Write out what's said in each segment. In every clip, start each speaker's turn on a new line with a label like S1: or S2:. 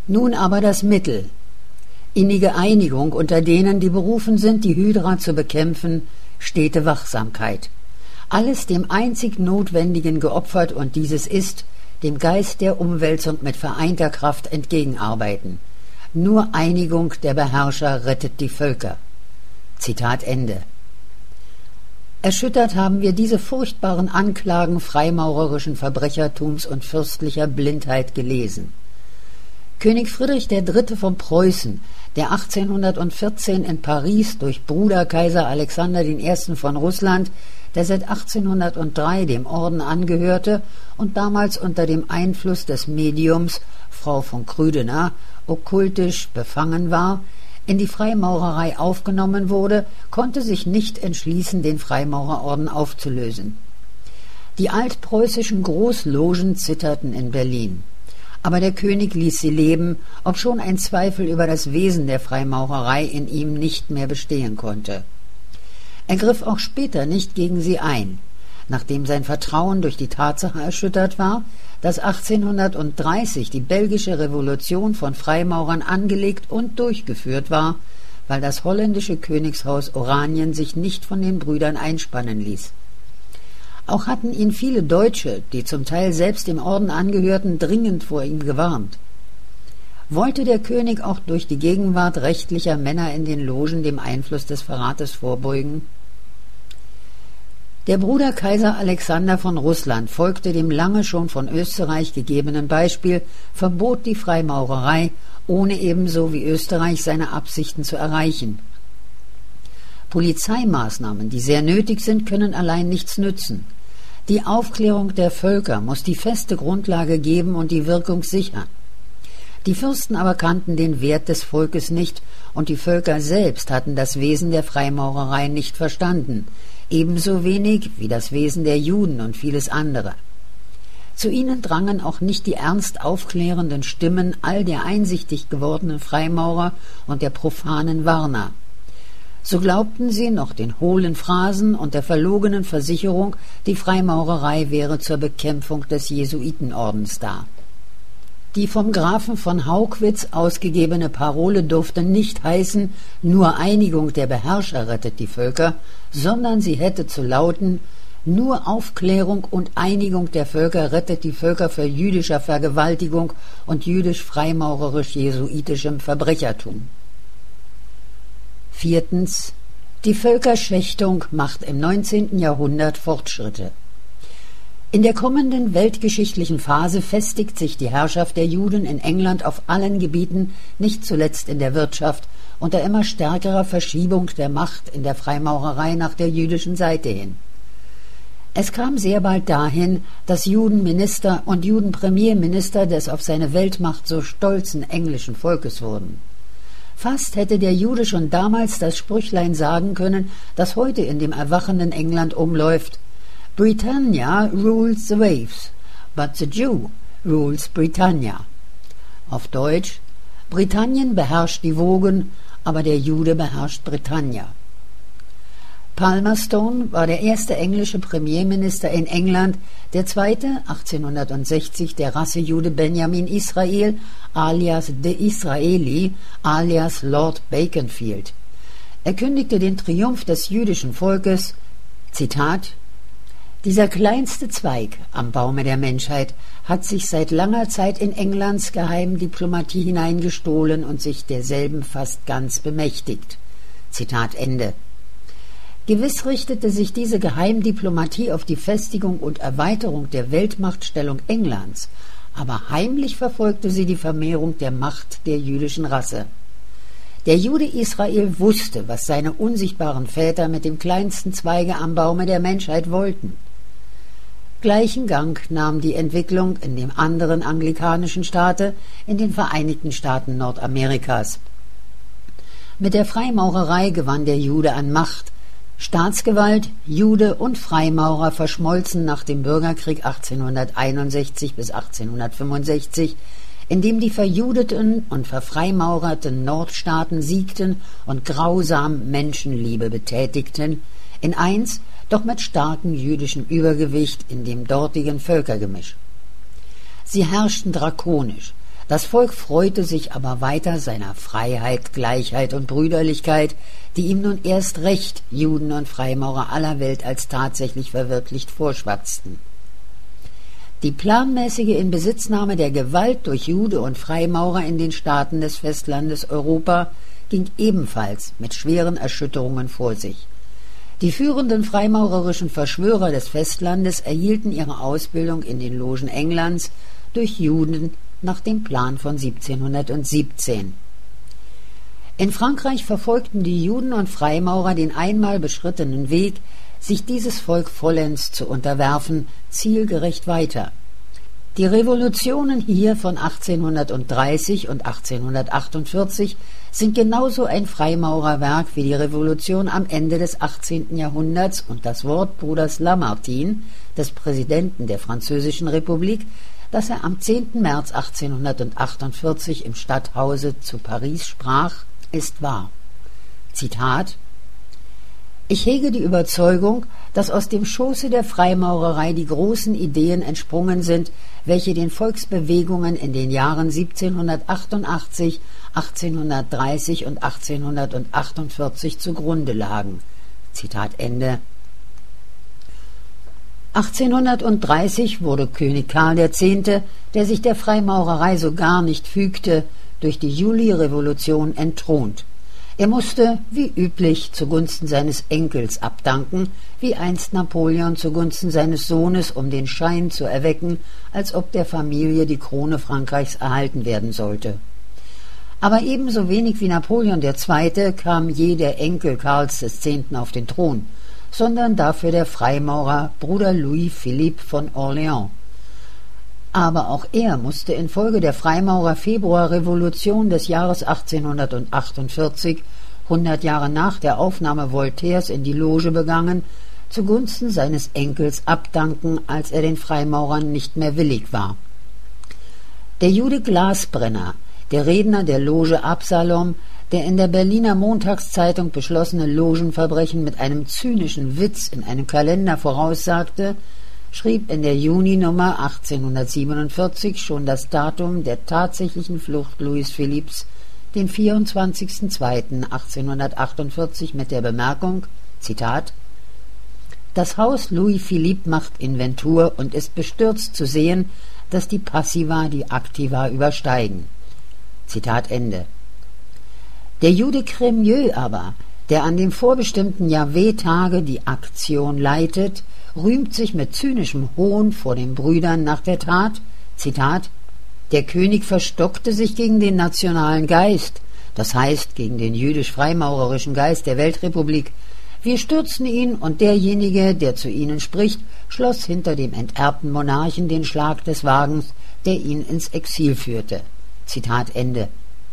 S1: Nun aber das Mittel. Innige Einigung unter denen, die berufen sind, die Hydra zu bekämpfen, stete Wachsamkeit. Alles dem einzig Notwendigen geopfert, und dieses ist, dem Geist der Umwälzung mit vereinter Kraft entgegenarbeiten. Nur Einigung der Beherrscher rettet die Völker. Zitat Ende. Erschüttert haben wir diese furchtbaren Anklagen freimaurerischen Verbrechertums und fürstlicher Blindheit gelesen. König Friedrich III. Von Preußen, der 1814 in Paris durch Bruder Kaiser Alexander I. von Russland, der seit 1803 dem Orden angehörte und damals unter dem Einfluss des Mediums Frau von Krüdener okkultisch befangen war, in die Freimaurerei aufgenommen wurde, konnte sich nicht entschließen, den Freimaurerorden aufzulösen. Die altpreußischen Großlogen zitterten in Berlin. Aber der König ließ sie leben, obschon ein Zweifel über das Wesen der Freimaurerei in ihm nicht mehr bestehen konnte. Er griff auch später nicht gegen sie ein, nachdem sein Vertrauen durch die Tatsache erschüttert war, dass 1830 die belgische Revolution von Freimaurern angelegt und durchgeführt war, weil das holländische Königshaus Oranien sich nicht von den Brüdern einspannen ließ. Auch hatten ihn viele Deutsche, die zum Teil selbst dem Orden angehörten, dringend vor ihm gewarnt. Wollte der König auch durch die Gegenwart rechtlicher Männer in den Logen dem Einfluss des Verrates vorbeugen? Der Bruder Kaiser Alexander von Russland folgte dem lange schon von Österreich gegebenen Beispiel, verbot die Freimaurerei, ohne ebenso wie Österreich seine Absichten zu erreichen. Polizeimaßnahmen, die sehr nötig sind, können allein nichts nützen. Die Aufklärung der Völker muss die feste Grundlage geben und die Wirkung sichern. Die Fürsten aber kannten den Wert des Volkes nicht, und die Völker selbst hatten das Wesen der Freimaurerei nicht verstanden, ebenso wenig wie das Wesen der Juden und vieles andere. Zu ihnen drangen auch nicht die ernst aufklärenden Stimmen all der einsichtig gewordenen Freimaurer und der profanen Warner. So glaubten sie noch den hohlen Phrasen und der verlogenen Versicherung, die Freimaurerei wäre zur Bekämpfung des Jesuitenordens da. Die vom Grafen von Haugwitz ausgegebene Parole durfte nicht heißen, nur Einigung der Beherrscher rettet die Völker, sondern sie hätte zu lauten, nur Aufklärung und Einigung der Völker rettet die Völker vor jüdischer Vergewaltigung und jüdisch-freimaurerisch-jesuitischem Verbrechertum. 4. Die Völkerschächtung macht im 19. Jahrhundert Fortschritte. In der kommenden weltgeschichtlichen Phase festigt sich die Herrschaft der Juden in England auf allen Gebieten, nicht zuletzt in der Wirtschaft, unter immer stärkerer Verschiebung der Macht in der Freimaurerei nach der jüdischen Seite hin. Es kam sehr bald dahin, dass Judenminister und Judenpremierminister des auf seine Weltmacht so stolzen englischen Volkes wurden. Fast hätte der Jude schon damals das Sprüchlein sagen können, das heute in dem erwachenden England umläuft: Britannia rules the waves, but the Jew rules Britannia. Auf Deutsch: Britannien beherrscht die Wogen, aber der Jude beherrscht Britannia. Palmerston war der erste englische Premierminister in England, der zweite 1860 der Rassejude Benjamin Israel alias de Israeli alias Lord Baconfield. Er kündigte den Triumph des jüdischen Volkes, Zitat: Dieser kleinste Zweig am Baume der Menschheit hat sich seit langer Zeit in Englands Geheimdiplomatie hineingestohlen und sich derselben fast ganz bemächtigt. Zitat Ende. Gewiss richtete sich diese Geheimdiplomatie auf die Festigung und Erweiterung der Weltmachtstellung Englands, aber heimlich verfolgte sie die Vermehrung der Macht der jüdischen Rasse. Der Jude Israel wusste, was seine unsichtbaren Väter mit dem kleinsten Zweige am Baume der Menschheit wollten. Gleichen Gang nahm die Entwicklung in dem anderen anglikanischen Staate, in den Vereinigten Staaten Nordamerikas. Mit der Freimaurerei gewann der Jude an Macht. Staatsgewalt, Jude und Freimaurer verschmolzen nach dem Bürgerkrieg 1861 bis 1865, in dem die verjudeten und verfreimaurerten Nordstaaten siegten und grausam Menschenliebe betätigten, in eins, doch mit starkem jüdischem Übergewicht in dem dortigen Völkergemisch. Sie herrschten drakonisch, Das Volk freute sich aber weiter seiner Freiheit, Gleichheit und Brüderlichkeit, die ihm nun erst recht Juden und Freimaurer aller Welt als tatsächlich verwirklicht vorschwatzten. Die planmäßige Inbesitznahme der Gewalt durch Jude und Freimaurer in den Staaten des Festlandes Europa ging ebenfalls mit schweren Erschütterungen vor sich. Die führenden freimaurerischen Verschwörer des Festlandes erhielten ihre Ausbildung in den Logen Englands durch Juden nach dem Plan von 1717. In Frankreich verfolgten die Juden und Freimaurer den einmal beschrittenen Weg, sich dieses Volk vollends zu unterwerfen, zielgerecht weiter. Die Revolutionen hier von 1830 und 1848 sind genauso ein Freimaurerwerk wie die Revolution am Ende des 18. Jahrhunderts und das Wort Bruders Lamartine, des Präsidenten der Französischen Republik, das er am 10. März 1848 im Stadthause zu Paris sprach, ist wahr. Zitat: Ich hege die Überzeugung, dass aus dem Schoße der Freimaurerei die großen Ideen entsprungen sind, welche den Volksbewegungen in den Jahren 1788, 1830 und 1848 zugrunde lagen. Zitat Ende. 1830 wurde König Karl X., der sich der Freimaurerei so gar nicht fügte, durch die Juli-Revolution entthront. Er musste, wie üblich, zugunsten seines Enkels abdanken, wie einst Napoleon zugunsten seines Sohnes, um den Schein zu erwecken, als ob der Familie die Krone Frankreichs erhalten werden sollte. Aber ebenso wenig wie Napoleon II. Kam je der Enkel Karls X. auf den Thron, sondern dafür der Freimaurer Bruder Louis Philippe von Orléans. Aber auch er musste infolge der Freimaurer-Februarrevolution des Jahres 1848, 100 Jahre nach der Aufnahme Voltaires in die Loge begangen, zugunsten seines Enkels abdanken, als er den Freimaurern nicht mehr willig war. Der Jude Glasbrenner, der Redner der Loge Absalom, der in der Berliner Montagszeitung beschlossene Logenverbrechen mit einem zynischen Witz in einem Kalender voraussagte, schrieb in der Juninummer 1847 schon das Datum der tatsächlichen Flucht Louis Philipps, den 24.02.1848, mit der Bemerkung, Zitat: Das Haus Louis Philippe macht Inventur und ist bestürzt zu sehen, dass die Passiva die Aktiva übersteigen. Zitat Ende. Der Jude Crémieux aber, der an dem vorbestimmten Jahwe-Tage die Aktion leitet, rühmt sich mit zynischem Hohn vor den Brüdern nach der Tat, Zitat: Der König verstockte sich gegen den nationalen Geist, das heißt gegen den jüdisch-freimaurerischen Geist der Weltrepublik. Wir stürzten ihn, und derjenige, der zu ihnen spricht, schloss hinter dem enterbten Monarchen den Schlag des Wagens, der ihn ins Exil führte. Zitat Ende.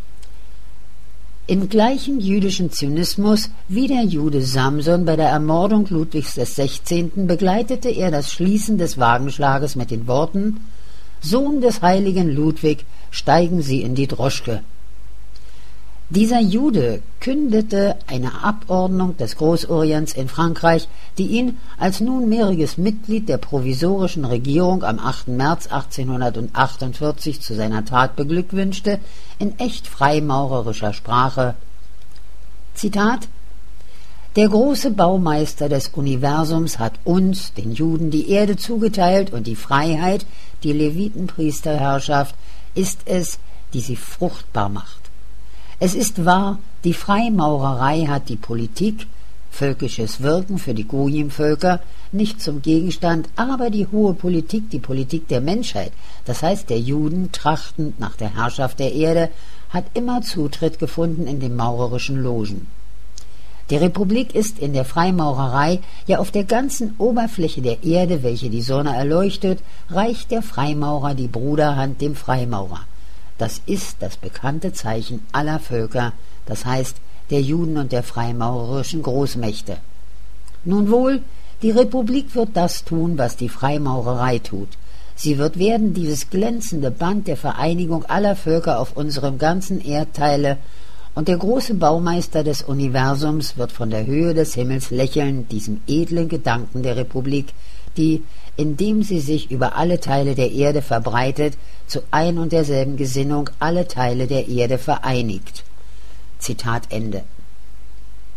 S1: Im gleichen jüdischen Zynismus wie der Jude Samson bei der Ermordung Ludwigs XVI. Begleitete er das Schließen des Wagenschlages mit den Worten: Sohn des heiligen Ludwig, steigen Sie in die Droschke. Dieser Jude kündete eine Abordnung des Großorients in Frankreich, die ihn als nunmehriges Mitglied der provisorischen Regierung am 8. März 1848 zu seiner Tat beglückwünschte, in echt freimaurerischer Sprache. Zitat: Der große Baumeister des Universums hat uns, den Juden, die Erde zugeteilt, und die Freiheit, die Levitenpriesterherrschaft, ist es, die sie fruchtbar macht. Es ist wahr, die Freimaurerei hat die Politik, völkisches Wirken für die Gojim-Völker, nicht zum Gegenstand, aber die hohe Politik, die Politik der Menschheit, das heißt der Juden, trachtend nach der Herrschaft der Erde, hat immer Zutritt gefunden in den maurerischen Logen. Die Republik ist in der Freimaurerei, ja auf der ganzen Oberfläche der Erde, welche die Sonne erleuchtet, reicht der Freimaurer die Bruderhand dem Freimaurer. Das ist das bekannte Zeichen aller Völker, das heißt der Juden und der freimaurerischen Großmächte. Nun wohl, die Republik wird das tun, was die Freimaurerei tut. Sie wird werden dieses glänzende Band der Vereinigung aller Völker auf unserem ganzen Erdteile, und der große Baumeister des Universums wird von der Höhe des Himmels lächelnd diesem edlen Gedanken der Republik, die, indem sie sich über alle Teile der Erde verbreitet, zu ein und derselben Gesinnung alle Teile der Erde vereinigt. Zitat Ende.